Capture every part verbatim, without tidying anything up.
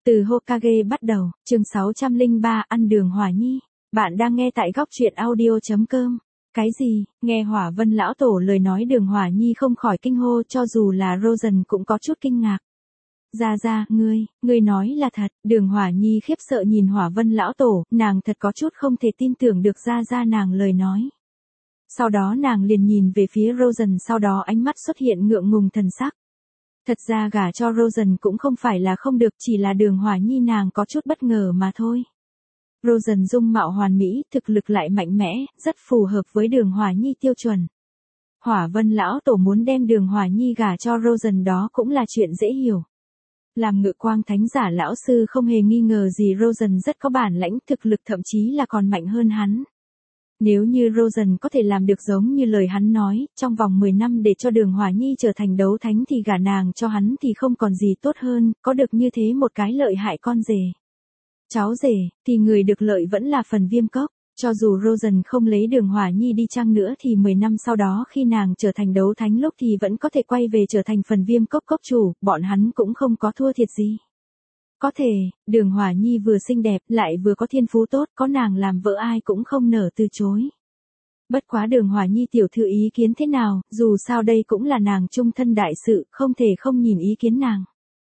Từ Hokage bắt đầu, chương sáu trăm lẻ ba ăn đường Hỏa Nhi. Bạn đang nghe tại góc truyện audio.com. Cái gì, nghe Hỏa Vân lão tổ lời nói đường Hỏa Nhi không khỏi kinh hô, cho dù là Rosen cũng có chút kinh ngạc. Ra ra, ngươi, ngươi nói là thật, đường Hỏa Nhi khiếp sợ nhìn Hỏa Vân lão tổ, nàng thật có chút không thể tin tưởng được ra ra nàng lời nói. Sau đó nàng liền nhìn về phía Rosen, sau đó ánh mắt xuất hiện ngượng ngùng thần sắc. Thật ra gả cho Rosen cũng không phải là không được, chỉ là đường Hỏa Nhi nàng có chút bất ngờ mà thôi. Rosen dung mạo hoàn mỹ, thực lực lại mạnh mẽ, rất phù hợp với đường Hỏa Nhi tiêu chuẩn. Hỏa Vân lão tổ muốn đem đường Hỏa Nhi gả cho Rosen đó cũng là chuyện dễ hiểu. Làm Ngự Quang thánh giả lão sư không hề nghi ngờ gì Rosen rất có bản lãnh, thực lực thậm chí là còn mạnh hơn hắn. Nếu như Rosen có thể làm được giống như lời hắn nói, trong vòng mười năm để cho đường Hỏa Nhi trở thành đấu thánh thì gả nàng cho hắn thì không còn gì tốt hơn, có được như thế một cái lợi hại con rể. Cháu rể, thì người được lợi vẫn là phần Viêm Cốc, cho dù Rosen không lấy đường Hỏa Nhi đi chăng nữa thì mười năm sau đó khi nàng trở thành đấu thánh lúc thì vẫn có thể quay về trở thành phần Viêm Cốc cốc chủ, bọn hắn cũng không có thua thiệt gì. Có thể, đường Hỏa Nhi vừa xinh đẹp lại vừa có thiên phú tốt, có nàng làm vợ ai cũng không nỡ từ chối. Bất quá đường Hỏa Nhi tiểu thư ý kiến thế nào, dù sao đây cũng là nàng chung thân đại sự, không thể không nhìn ý kiến nàng.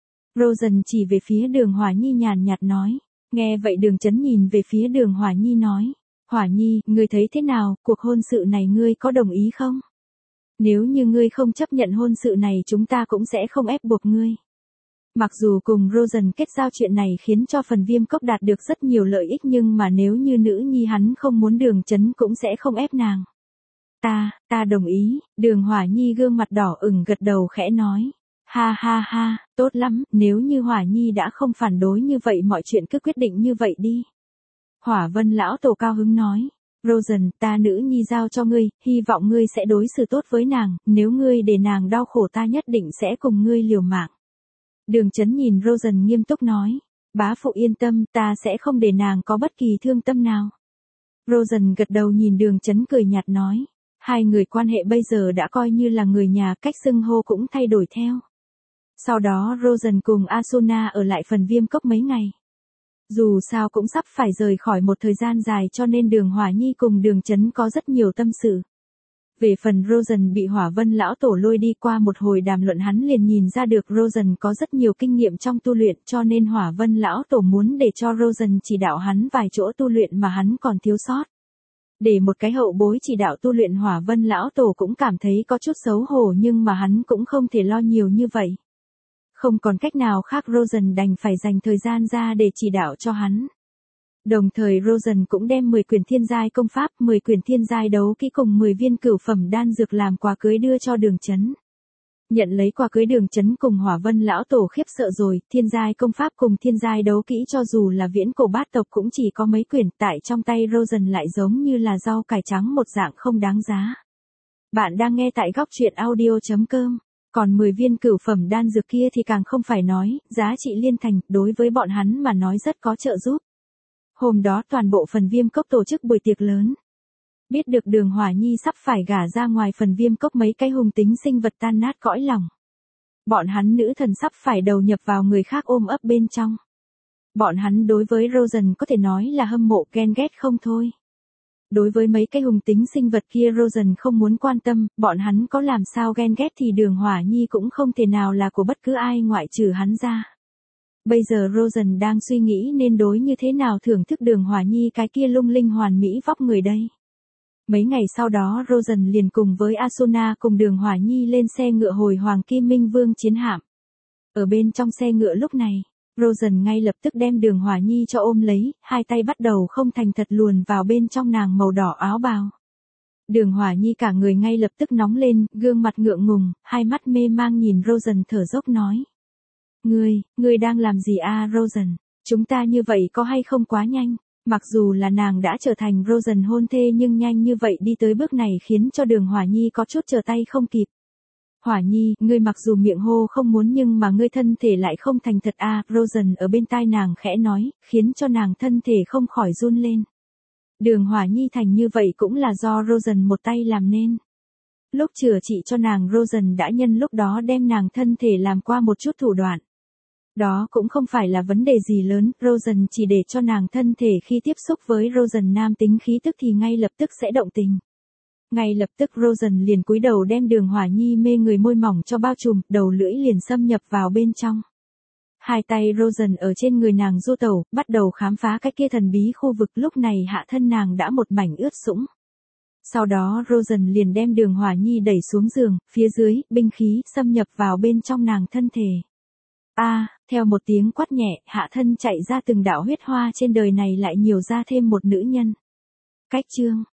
Rosen chỉ về phía đường Hỏa Nhi nhàn nhạt nói, nghe vậy đường chấn nhìn về phía đường Hỏa Nhi nói, Hỏa Nhi, ngươi thấy thế nào, cuộc hôn sự này ngươi có đồng ý không? Nếu như ngươi không chấp nhận hôn sự này chúng ta cũng sẽ không ép buộc ngươi. Mặc dù cùng Rosen kết giao chuyện này khiến cho phần Viêm Cốc đạt được rất nhiều lợi ích nhưng mà nếu như nữ nhi hắn không muốn đường chấn cũng sẽ không ép nàng. Ta, ta đồng ý, đường Hỏa Nhi gương mặt đỏ ửng gật đầu khẽ nói. Ha ha ha, tốt lắm, nếu như Hỏa Nhi đã không phản đối như vậy mọi chuyện cứ quyết định như vậy đi. Hỏa Vân lão tổ cao hứng nói. Rosen, ta nữ nhi giao cho ngươi, hy vọng ngươi sẽ đối xử tốt với nàng, nếu ngươi để nàng đau khổ ta nhất định sẽ cùng ngươi liều mạng. Đường chấn nhìn Rosen nghiêm túc nói, bá phụ yên tâm, ta sẽ không để nàng có bất kỳ thương tâm nào. Rosen gật đầu nhìn đường chấn cười nhạt nói, hai người quan hệ bây giờ đã coi như là người nhà, cách xưng hô cũng thay đổi theo. Sau đó Rosen cùng Asuna ở lại phần Viêm Cốc mấy ngày. Dù sao cũng sắp phải rời khỏi một thời gian dài cho nên đường Hỏa Nhi cùng đường chấn có rất nhiều tâm sự. Về phần Rosen bị Hỏa Vân lão tổ lôi đi qua một hồi đàm luận hắn liền nhìn ra được Rosen có rất nhiều kinh nghiệm trong tu luyện cho nên Hỏa Vân lão tổ muốn để cho Rosen chỉ đạo hắn vài chỗ tu luyện mà hắn còn thiếu sót. Để một cái hậu bối chỉ đạo tu luyện Hỏa Vân lão tổ cũng cảm thấy có chút xấu hổ nhưng mà hắn cũng không thể lo nhiều như vậy. Không còn cách nào khác Rosen đành phải dành thời gian ra để chỉ đạo cho hắn. Đồng thời Rosen cũng đem mười quyển thiên giai công pháp, mười quyển thiên giai đấu kỹ cùng mười viên cửu phẩm đan dược làm quà cưới đưa cho đường chấn. Nhận lấy quà cưới đường chấn cùng Hỏa Vân lão tổ khiếp sợ rồi, thiên giai công pháp cùng thiên giai đấu kỹ cho dù là viễn cổ bát tộc cũng chỉ có mấy quyển, tại trong tay Rosen lại giống như là rau cải trắng một dạng không đáng giá. Bạn đang nghe tại góc truyện audio.com. Còn mười viên cửu phẩm đan dược kia thì càng không phải nói, giá trị liên thành, đối với bọn hắn mà nói rất có trợ giúp. Hôm đó toàn bộ phần Viêm Cốc tổ chức buổi tiệc lớn. Biết được đường Hỏa Nhi sắp phải gả ra ngoài phần Viêm Cốc mấy cái hung tính sinh vật tan nát cõi lòng. Bọn hắn nữ thần sắp phải đầu nhập vào người khác ôm ấp bên trong. Bọn hắn đối với Rosen có thể nói là hâm mộ ghen ghét không thôi. Đối với mấy cái hung tính sinh vật kia Rosen không muốn quan tâm, bọn hắn có làm sao ghen ghét thì đường Hỏa Nhi cũng không thể nào là của bất cứ ai ngoại trừ hắn ra. Bây giờ Rosen đang suy nghĩ nên đối như thế nào thưởng thức đường Hỏa Nhi cái kia lung linh hoàn mỹ vóc người đây. Mấy ngày sau đó Rosen liền cùng với Asuna cùng đường Hỏa Nhi lên xe ngựa hồi Hoàng Kim Minh Vương chiến hạm. Ở bên trong xe ngựa lúc này, Rosen ngay lập tức đem đường Hỏa Nhi cho ôm lấy, hai tay bắt đầu không thành thật luồn vào bên trong nàng màu đỏ áo bào. Đường Hỏa Nhi cả người ngay lập tức nóng lên, gương mặt ngượng ngùng, hai mắt mê mang nhìn Rosen thở dốc nói. Ngươi, ngươi đang làm gì a Rosen, chúng ta như vậy có hay không quá nhanh, mặc dù là nàng đã trở thành Rosen hôn thê nhưng nhanh như vậy đi tới bước này khiến cho đường Hỏa Nhi có chút trở tay không kịp. Hỏa Nhi, ngươi mặc dù miệng hô không muốn nhưng mà ngươi thân thể lại không thành thật a Rosen ở bên tai nàng khẽ nói, khiến cho nàng thân thể không khỏi run lên. Đường Hỏa Nhi thành như vậy cũng là do Rosen một tay làm nên. Lúc chữa trị cho nàng Rosen đã nhân lúc đó đem nàng thân thể làm qua một chút thủ đoạn. Đó cũng không phải là vấn đề gì lớn, Rosen chỉ để cho nàng thân thể khi tiếp xúc với Rosen nam tính khí tức thì ngay lập tức sẽ động tình. Ngay lập tức Rosen liền cúi đầu đem Đường Hỏa Nhi mê người môi mỏng cho bao trùm, đầu lưỡi liền xâm nhập vào bên trong. Hai tay Rosen ở trên người nàng du tẩu, bắt đầu khám phá cái kia thần bí khu vực, lúc này hạ thân nàng đã một mảnh ướt sũng. Sau đó Rosen liền đem Đường Hỏa Nhi đẩy xuống giường, phía dưới, binh khí, xâm nhập vào bên trong nàng thân thể. A, theo một tiếng quát nhẹ, hạ thân chạy ra từng đạo huyết hoa, trên đời này lại nhiều ra thêm một nữ nhân. Cách chương